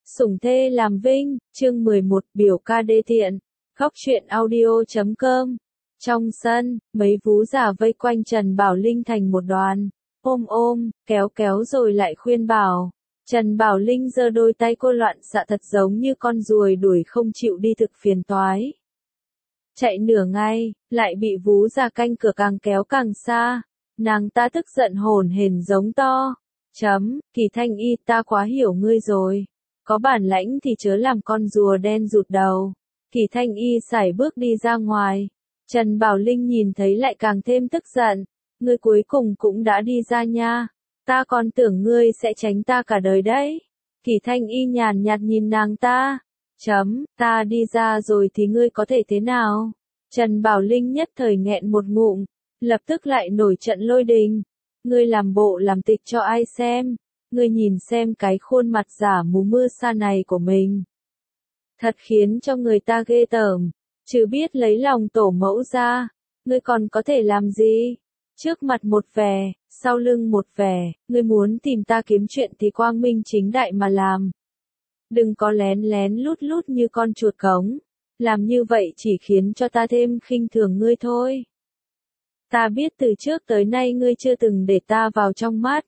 Sủng thê làm vinh, chương 11, biểu ca đê tiện. Góc truyện audio.com. Trong sân, mấy vú già vây quanh Trần Bảo Linh thành một đoàn, ôm, kéo rồi lại khuyên bảo. Trần Bảo Linh giơ đôi tay cô loạn xạ thật giống như con ruồi đuổi không chịu đi thực phiền toái. Chạy nửa ngày, lại bị vú già canh cửa càng kéo càng xa. Nàng ta tức giận hổn hển giống to. Kỳ Thanh Y, ta quá hiểu ngươi rồi. Có bản lãnh thì chớ làm con rùa đen rụt đầu. Kỳ Thanh Y sải bước đi ra ngoài. Trần Bảo Linh nhìn thấy lại càng thêm tức giận. Ngươi cuối cùng cũng đã đi ra nha. Ta còn tưởng ngươi sẽ tránh ta cả đời đấy. Kỳ Thanh Y nhàn nhạt nhìn nàng ta. Ta đi ra rồi thì ngươi có thể thế nào? Trần Bảo Linh nhất thời nghẹn một ngụm, lập tức lại nổi trận lôi đình. Ngươi làm bộ làm tịch cho ai xem? Ngươi nhìn xem cái khuôn mặt giả mù mưa sa này của mình. Thật khiến cho người ta ghê tởm, chứ biết lấy lòng tổ mẫu ra, ngươi còn có thể làm gì? Trước mặt một vẻ, sau lưng một vẻ, ngươi muốn tìm ta kiếm chuyện thì quang minh chính đại mà làm. Đừng có lén lén lút như con chuột cống, làm như vậy chỉ khiến cho ta thêm khinh thường ngươi thôi. Ta biết từ trước tới nay ngươi chưa từng để ta vào trong mắt.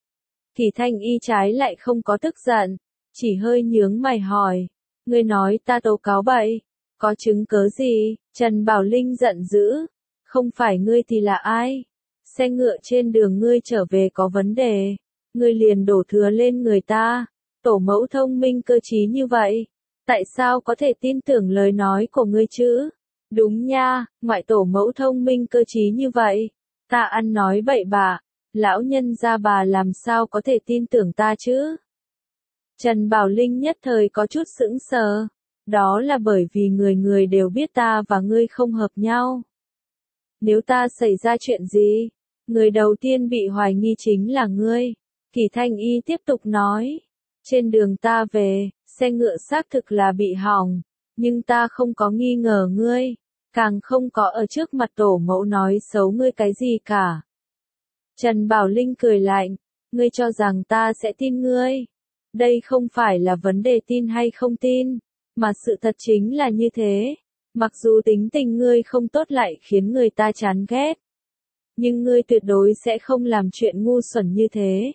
Kỳ Thanh Y trái lại không có tức giận, chỉ hơi nhướng mày hỏi, ngươi nói ta tố cáo bậy, có chứng cớ gì? Trần Bảo Linh giận dữ, không phải ngươi thì là ai? Xe ngựa trên đường ngươi trở về có vấn đề, ngươi liền đổ thừa lên người ta. Tổ mẫu thông minh cơ trí như vậy, tại sao có thể tin tưởng lời nói của ngươi chứ? Đúng nha, ngoại tổ mẫu thông minh cơ trí như vậy, ta ăn nói bậy bạ, lão nhân gia bà làm sao có thể tin tưởng ta chứ? Trần Bảo Linh nhất thời có chút sững sờ, đó là bởi vì người người đều biết ta và ngươi không hợp nhau. Nếu ta xảy ra chuyện gì, người đầu tiên bị hoài nghi chính là ngươi. Kỳ Thanh Y tiếp tục nói, trên đường ta về, xe ngựa xác thực là bị hỏng, nhưng ta không có nghi ngờ ngươi, càng không có ở trước mặt tổ mẫu nói xấu ngươi cái gì cả. Trần Bảo Linh cười lạnh, ngươi cho rằng ta sẽ tin ngươi? Đây không phải là vấn đề tin hay không tin, mà sự thật chính là như thế. Mặc dù tính tình ngươi không tốt lại khiến người ta chán ghét, nhưng ngươi tuyệt đối sẽ không làm chuyện ngu xuẩn như thế.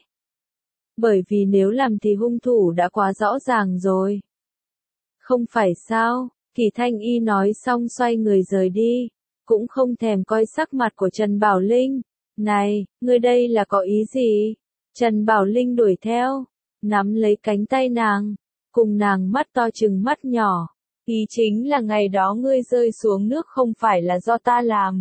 Bởi vì nếu làm thì hung thủ đã quá rõ ràng rồi. Không phải sao? Kỳ Thanh Y nói xong xoay người rời đi, cũng không thèm coi sắc mặt của Trần Bảo Linh. Này, ngươi đây là có ý gì? Trần Bảo Linh đuổi theo, nắm lấy cánh tay nàng, cùng nàng mắt to trừng mắt nhỏ. Ý chính là ngày đó ngươi rơi xuống nước không phải là do ta làm,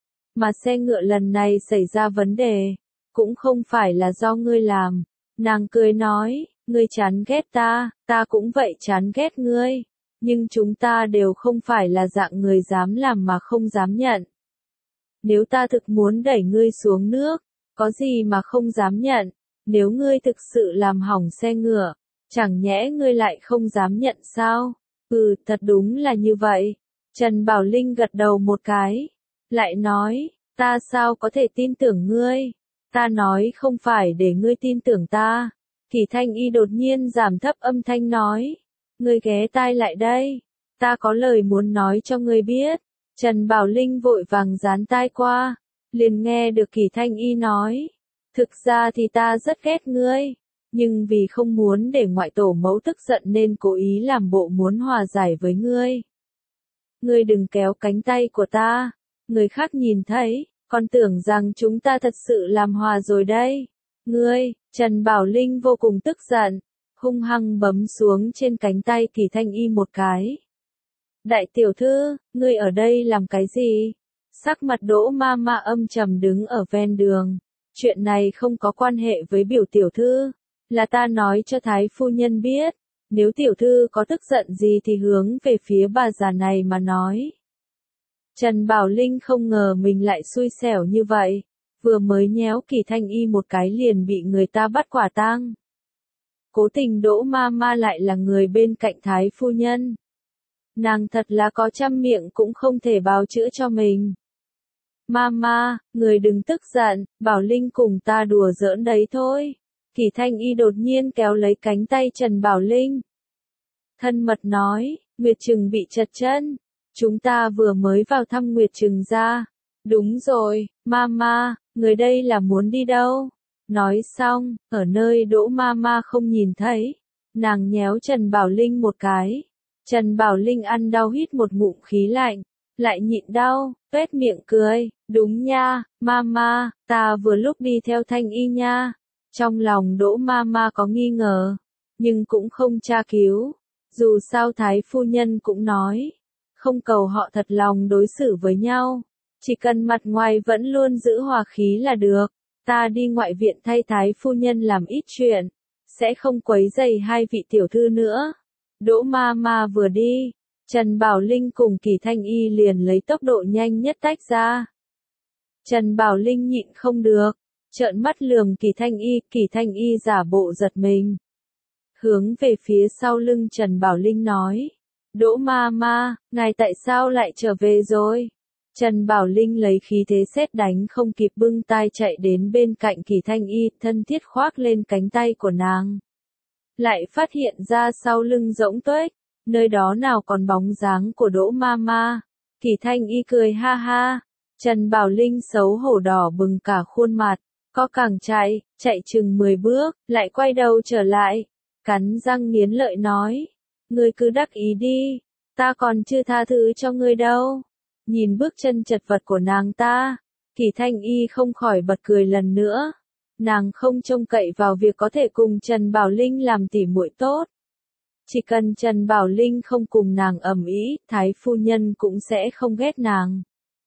mà xe ngựa lần này xảy ra vấn đề, cũng không phải là do ngươi làm. Nàng cười nói, ngươi chán ghét ta, ta cũng vậy chán ghét ngươi, nhưng chúng ta đều không phải là dạng người dám làm mà không dám nhận. Nếu ta thực muốn đẩy ngươi xuống nước, có gì mà không dám nhận? Nếu ngươi thực sự làm hỏng xe ngựa, chẳng nhẽ ngươi lại không dám nhận sao? Thật đúng là như vậy. Trần Bảo Linh gật đầu một cái, lại nói, ta sao có thể tin tưởng ngươi? Ta nói không phải để ngươi tin tưởng ta. Kỳ Thanh Y đột nhiên giảm thấp âm thanh nói, ngươi ghé tai lại đây, ta có lời muốn nói cho ngươi biết. Trần Bảo Linh vội vàng dán tai qua, liền nghe được Kỳ Thanh Y nói, thực ra thì ta rất ghét ngươi, nhưng vì không muốn để ngoại tổ mẫu tức giận nên cố ý làm bộ muốn hòa giải với ngươi. Ngươi đừng kéo cánh tay của ta, người khác nhìn thấy, còn tưởng rằng chúng ta thật sự làm hòa rồi đây. Ngươi, Trần Bảo Linh vô cùng tức giận, hung hăng bấm xuống trên cánh tay Kỳ Thanh Y một cái. Đại tiểu thư, ngươi ở đây làm cái gì? Sắc mặt Đỗ ma ma âm trầm đứng ở ven đường. Chuyện này không có quan hệ với biểu tiểu thư, là ta nói cho Thái phu nhân biết, nếu tiểu thư có tức giận gì thì hướng về phía bà già này mà nói. Trần Bảo Linh không ngờ mình lại xui xẻo như vậy, vừa mới nhéo Kỳ Thanh Y một cái liền bị người ta bắt quả tang. Cố tình Đỗ ma ma lại là người bên cạnh Thái phu nhân. Nàng thật là có trăm miệng cũng không thể bào chữa cho mình. Mama, người đừng tức giận, Bảo Linh cùng ta đùa giỡn đấy thôi. Kỳ Thanh Y đột nhiên kéo lấy cánh tay Trần Bảo Linh. thân mật nói, Nguyệt Trừng bị trật chân. Chúng ta vừa mới vào thăm Nguyệt Trừng ra. Đúng rồi, Mama, người đây là muốn đi đâu? Nói xong, ở nơi Đỗ Mama không nhìn thấy, nàng nhéo Trần Bảo Linh một cái. Trần Bảo Linh ăn đau hít một ngụm khí lạnh, lại nhịn đau, tuét miệng cười, đúng nha, Mama, ta vừa lúc đi theo Thanh Y nha. Trong lòng Đỗ Mama có nghi ngờ, nhưng cũng không tra cứu. Dù sao Thái phu nhân cũng nói, không cầu họ thật lòng đối xử với nhau, chỉ cần mặt ngoài vẫn luôn giữ hòa khí là được. Ta đi ngoại viện thay Thái phu nhân làm ít chuyện, sẽ không quấy rầy hai vị tiểu thư nữa. Đỗ Mama vừa đi, Trần Bảo Linh cùng Kỳ Thanh Y liền lấy tốc độ nhanh nhất tách ra. Trần Bảo Linh nhịn không được, trợn mắt lườm Kỳ Thanh Y giả bộ giật mình. Hướng về phía sau lưng Trần Bảo Linh nói, Đỗ Mama, ngài tại sao lại trở về rồi? Trần Bảo Linh lấy khí thế sét đánh không kịp bưng tai chạy đến bên cạnh Kỳ Thanh Y, thân thiết khoác lên cánh tay của nàng. Lại phát hiện ra sau lưng rỗng tuếch, nơi đó nào còn bóng dáng của Đỗ Mama. Kỳ Thanh Y cười ha ha, Trần Bảo Linh xấu hổ đỏ bừng cả khuôn mặt, có càng chạy chừng 10 bước, lại quay đầu trở lại, cắn răng nghiến lợi nói, ngươi cứ đắc ý đi, ta còn chưa tha thứ cho ngươi đâu. Nhìn bước chân chật vật của nàng ta, Kỳ Thanh Y không khỏi bật cười lần nữa. Nàng không trông cậy vào việc có thể cùng Trần Bảo Linh làm tỉ muội tốt. Chỉ cần Trần Bảo Linh không cùng nàng ầm ĩ, Thái phu nhân cũng sẽ không ghét nàng.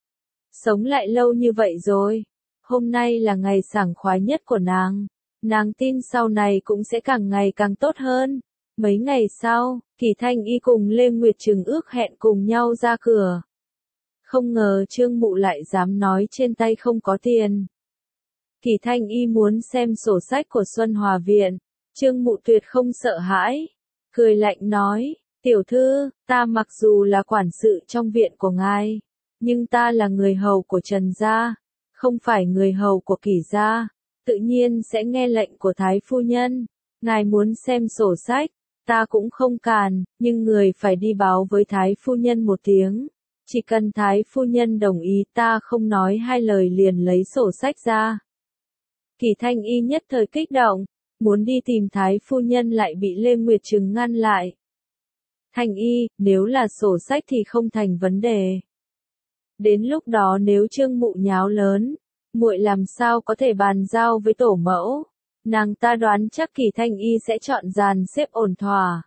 Sống lại lâu như vậy rồi, hôm nay là ngày sảng khoái nhất của nàng. Nàng tin sau này cũng sẽ càng ngày càng tốt hơn. Mấy ngày sau, Kỳ Thanh Y cùng Lê Nguyệt Trừng ước hẹn cùng nhau ra cửa. Không ngờ Trương Mụ lại dám nói trên tay không có tiền. Kỳ Thanh Y muốn xem sổ sách của Xuân Hòa Viện. Trương Mụ tuyệt không sợ hãi, cười lạnh nói, tiểu thư, ta mặc dù là quản sự trong viện của ngài, nhưng ta là người hầu của Trần gia, không phải người hầu của Kỳ gia, tự nhiên sẽ nghe lệnh của Thái phu nhân. Ngài muốn xem sổ sách, ta cũng không cản, nhưng người phải đi báo với Thái phu nhân một tiếng. Chỉ cần Thái phu nhân đồng ý, ta không nói hai lời liền lấy sổ sách ra. Kỳ Thanh Y nhất thời kích động, muốn đi tìm Thái phu nhân lại bị Lê Nguyệt Trừng ngăn lại. Thanh Y, nếu là sổ sách thì không thành vấn đề. Đến lúc đó nếu Trương Mụ nháo lớn, muội làm sao có thể bàn giao với tổ mẫu? Nàng ta đoán chắc Kỳ Thanh Y sẽ chọn dàn xếp ổn thỏa.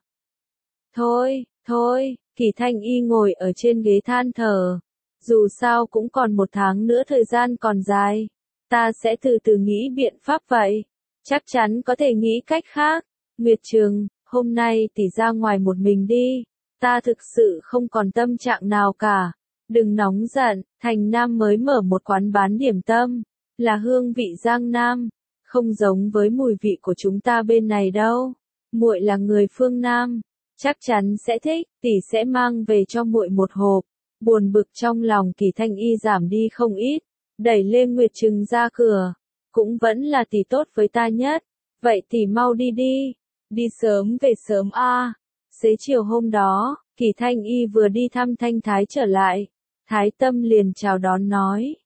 Thôi, Kỳ Thanh Y ngồi ở trên ghế than thở. Dù sao cũng còn 1 tháng nữa, thời gian còn dài. Ta sẽ từ từ nghĩ biện pháp vậy. Chắc chắn có thể nghĩ cách khác. Nguyệt Trừng, hôm nay tỷ ra ngoài một mình đi. Ta thực sự không còn tâm trạng nào cả. Đừng nóng giận, Thành Nam mới mở một quán bán điểm tâm. Là hương vị Giang Nam. Không giống với mùi vị của chúng ta bên này đâu. Muội là người phương Nam, chắc chắn sẽ thích, tỷ sẽ mang về cho muội một hộp. Buồn bực trong lòng Kỳ Thanh Y giảm đi không ít, đẩy Lê Nguyệt Trừng ra cửa. Cũng vẫn là tỷ tốt với ta nhất, vậy tỷ mau đi đi, đi sớm về sớm a. Xế chiều hôm đó, Kỳ Thanh Y vừa đi thăm Thanh Thái trở lại, Thái Tâm liền chào đón nói,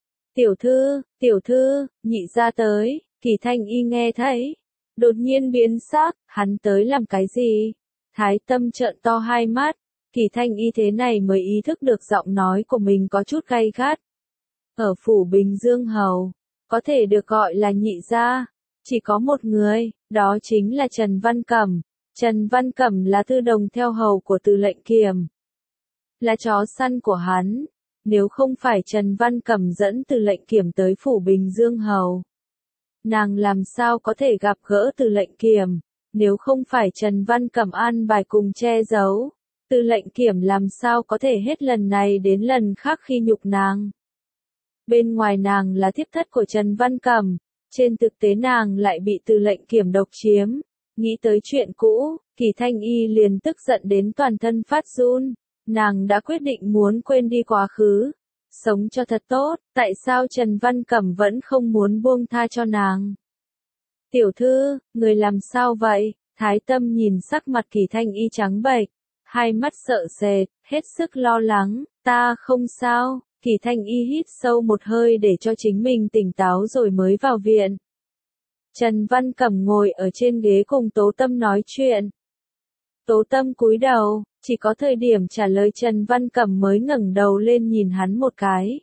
tiểu thư, nhị gia tới. Kỳ Thanh Y nghe thấy, đột nhiên biến sắc, hắn tới làm cái gì? Thái Tâm trợn to hai mắt, Kỳ Thanh Y thế này mới ý thức được giọng nói của mình có chút gay gắt. Ở phủ Bình Dương Hầu, có thể được gọi là nhị gia, chỉ có một người, đó chính là Trần Văn Cẩm. Trần Văn Cẩm là thư đồng theo hầu của Từ Lệnh Kiềm, là chó săn của hắn. Nếu không phải Trần Văn Cẩm dẫn Từ Lệnh Kiềm tới phủ Bình Dương Hầu, nàng làm sao có thể gặp gỡ Từ Lệnh Kiềm? Nếu không phải Trần Văn Cẩm an bài cùng che giấu, Từ Lệnh Kiềm làm sao có thể hết lần này đến lần khác khi nhục nàng? Bên ngoài nàng là thiếp thất của Trần Văn Cẩm, trên thực tế nàng lại bị Từ Lệnh Kiềm độc chiếm. Nghĩ tới chuyện cũ, Kỳ Thanh Y liền tức giận đến toàn thân phát run. Nàng đã quyết định muốn quên đi quá khứ, sống cho thật tốt, tại sao Trần Văn Cẩm vẫn không muốn buông tha cho nàng? Tiểu thư, người làm sao vậy? Thái Tâm nhìn sắc mặt Kỳ Thanh Y trắng bệch, hai mắt sợ sệt, hết sức lo lắng, ta không sao. Kỳ Thanh Y hít sâu một hơi để cho chính mình tỉnh táo rồi mới vào viện. Trần Văn Cẩm ngồi ở trên ghế cùng Tố Tâm nói chuyện. Tố Tâm cúi đầu, chỉ có thời điểm trả lời Trần Văn Cẩm mới ngẩng đầu lên nhìn hắn một cái.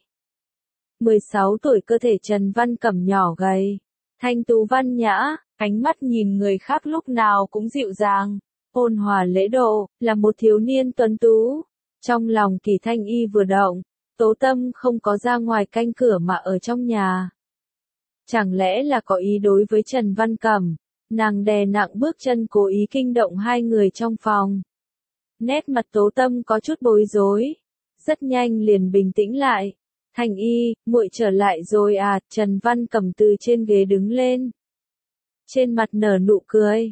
16 tuổi, cơ thể Trần Văn Cẩm nhỏ gầy, thanh tú văn nhã, ánh mắt nhìn người khác lúc nào cũng dịu dàng, ôn hòa lễ độ, là một thiếu niên tuấn tú. Trong lòng Kỳ Thanh Y vừa động, Tố Tâm không có ra ngoài canh cửa mà ở trong nhà. Chẳng lẽ là có ý đối với Trần Văn Cẩm? Nàng đè nặng bước chân cố ý kinh động hai người trong phòng. Nét mặt Tố Tâm có chút bối rối, rất nhanh liền bình tĩnh lại. Thanh Y, muội trở lại rồi à? Trần Văn Cẩm từ trên ghế đứng lên, trên mặt nở nụ cười.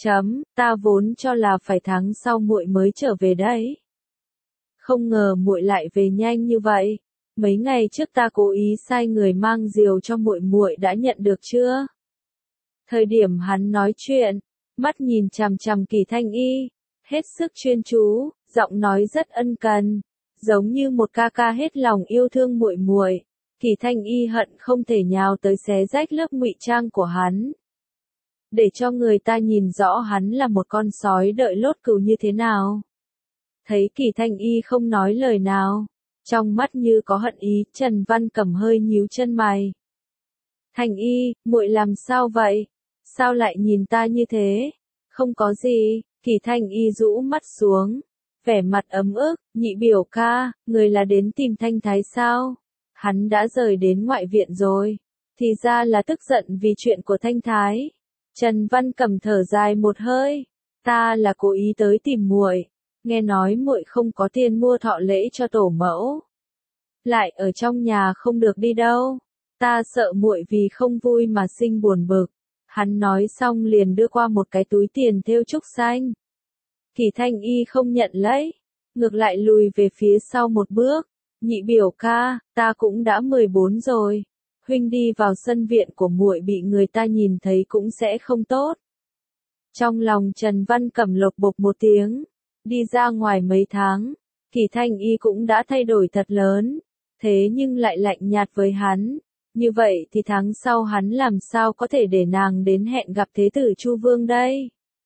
Ta vốn cho là phải tháng sau muội mới trở về đấy. Không ngờ muội lại về nhanh như vậy. Mấy ngày trước ta cố ý sai người mang diều cho muội đã nhận được chưa? Thời điểm hắn nói chuyện, mắt nhìn chằm chằm Kỳ Thanh Y, hết sức chuyên chú, giọng nói rất ân cần, giống như một ca ca hết lòng yêu thương muội. Kỳ Thanh Y hận không thể nhào tới xé rách lớp ngụy trang của hắn, để cho người ta nhìn rõ hắn là một con sói đợi lốt cừu như thế nào. Thấy Kỳ Thanh Y không nói lời nào, trong mắt như có hận ý, Trần Văn Cẩm hơi nhíu chân mày. Thanh Y, muội làm sao vậy? Sao lại nhìn ta như thế? Không có gì. Kỳ Thanh Y rũ mắt xuống, vẻ mặt ấm ức. Nhị biểu ca, người là đến tìm Thanh Thái sao? Hắn đã rời đến ngoại viện rồi. Thì ra là tức giận vì chuyện của Thanh Thái. Trần Văn Cẩm thở dài một hơi. Ta là cố ý tới tìm muội. Nghe nói muội không có tiền mua thọ lễ cho tổ mẫu, lại ở trong nhà không được đi đâu. Ta sợ muội vì không vui mà sinh buồn bực. Hắn nói xong liền đưa qua một cái túi tiền thêu trúc xanh. Kỳ Thanh Y không nhận lấy, ngược lại lùi về phía sau một bước. Nhị biểu ca, ta cũng đã 14 rồi. Huynh đi vào sân viện của muội bị người ta nhìn thấy cũng sẽ không tốt. Trong lòng Trần Văn Cẩm lộc bộc một tiếng. Đi ra ngoài mấy tháng, Kỳ Thanh Y cũng đã thay đổi thật lớn, thế nhưng lại lạnh nhạt với hắn. Như vậy thì tháng sau hắn làm sao có thể để nàng đến hẹn gặp Thế tử Chu Vương đây?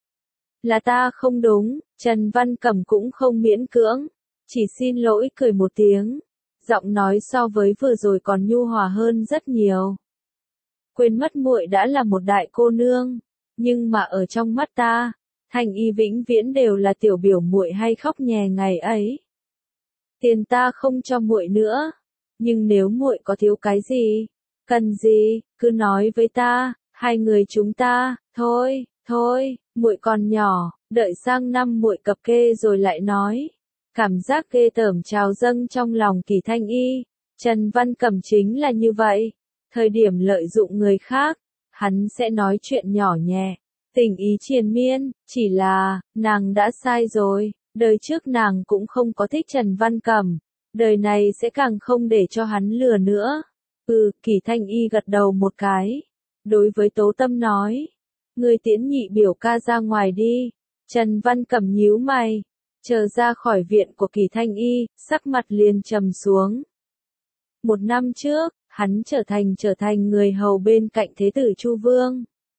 Là ta không đúng. Trần Văn Cẩm cũng không miễn cưỡng, chỉ xin lỗi cười một tiếng, giọng nói so với vừa rồi còn nhu hòa hơn rất nhiều. Quên mất muội đã là một đại cô nương, nhưng mà ở trong mắt ta, Thanh Y vĩnh viễn đều là tiểu biểu muội hay khóc nhè ngày ấy. Tiền ta không cho muội nữa, nhưng nếu muội có thiếu cái gì, cần gì, cứ nói với ta, hai người chúng ta, thôi, muội còn nhỏ, đợi sang năm muội cập kê rồi lại nói. Cảm giác ghê tởm trào dâng trong lòng Kỳ Thanh Y. Trần Văn Cẩm chính là như vậy, thời điểm lợi dụng người khác, hắn sẽ nói chuyện nhỏ nhẹ, tình ý triền miên. Chỉ là, nàng đã sai rồi, đời trước nàng cũng không có thích Trần Văn Cẩm, đời này sẽ càng không để cho hắn lừa nữa. Kỳ Thanh Y gật đầu một cái, đối với Tố Tâm nói, người tiễn nhị biểu ca ra ngoài đi. Trần Văn Cẩm nhíu mày, chờ ra khỏi viện của Kỳ Thanh Y, sắc mặt liền trầm xuống. Một năm trước, hắn trở thành người hầu bên cạnh Thế tử Chu Vương.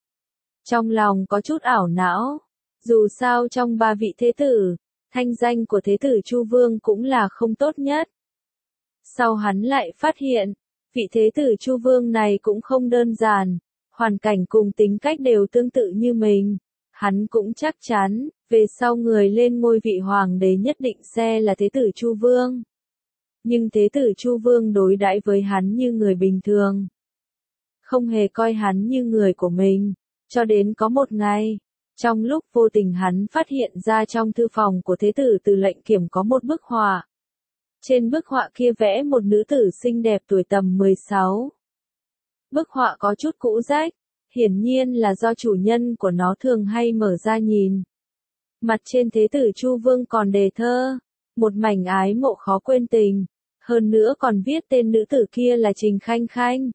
Trong lòng có chút ảo não, dù sao trong ba vị thế tử, thanh danh của Thế tử Chu Vương cũng là không tốt nhất. Sau hắn lại phát hiện, vị Thế tử Chu Vương này cũng không đơn giản, hoàn cảnh cùng tính cách đều tương tự như mình. Hắn cũng chắc chắn, về sau người lên ngôi vị hoàng đế nhất định sẽ là Thế tử Chu Vương. Nhưng Thế tử Chu Vương đối đãi với hắn như người bình thường, không hề coi hắn như người của mình, cho đến có một ngày, trong lúc vô tình hắn phát hiện ra trong thư phòng của Thế tử Từ Lệnh Kiểm có một bức họa. Trên bức họa kia vẽ một nữ tử xinh đẹp tuổi tầm 16. Bức họa có chút cũ rách, hiển nhiên là do chủ nhân của nó thường hay mở ra nhìn. Mặt trên Thế tử Chu Vương còn đề thơ, một mảnh ái mộ khó quên tình, hơn nữa còn viết tên nữ tử kia là Trình Khanh Khanh.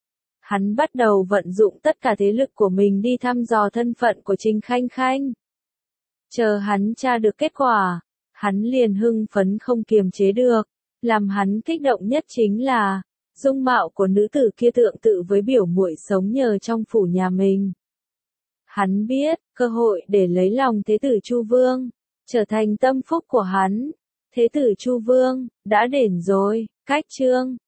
Hắn bắt đầu vận dụng tất cả thế lực của mình đi thăm dò thân phận của Trình Khanh Khanh. Chờ hắn tra được kết quả, hắn liền hưng phấn không kiềm chế được. Làm hắn kích động nhất chính là, dung mạo của nữ tử kia tương tự với biểu muội sống nhờ trong phủ nhà mình. Hắn biết, cơ hội để lấy lòng Thế tử Chu Vương, trở thành tâm phúc của hắn. Thế tử Chu Vương, đã đến rồi, cách chương.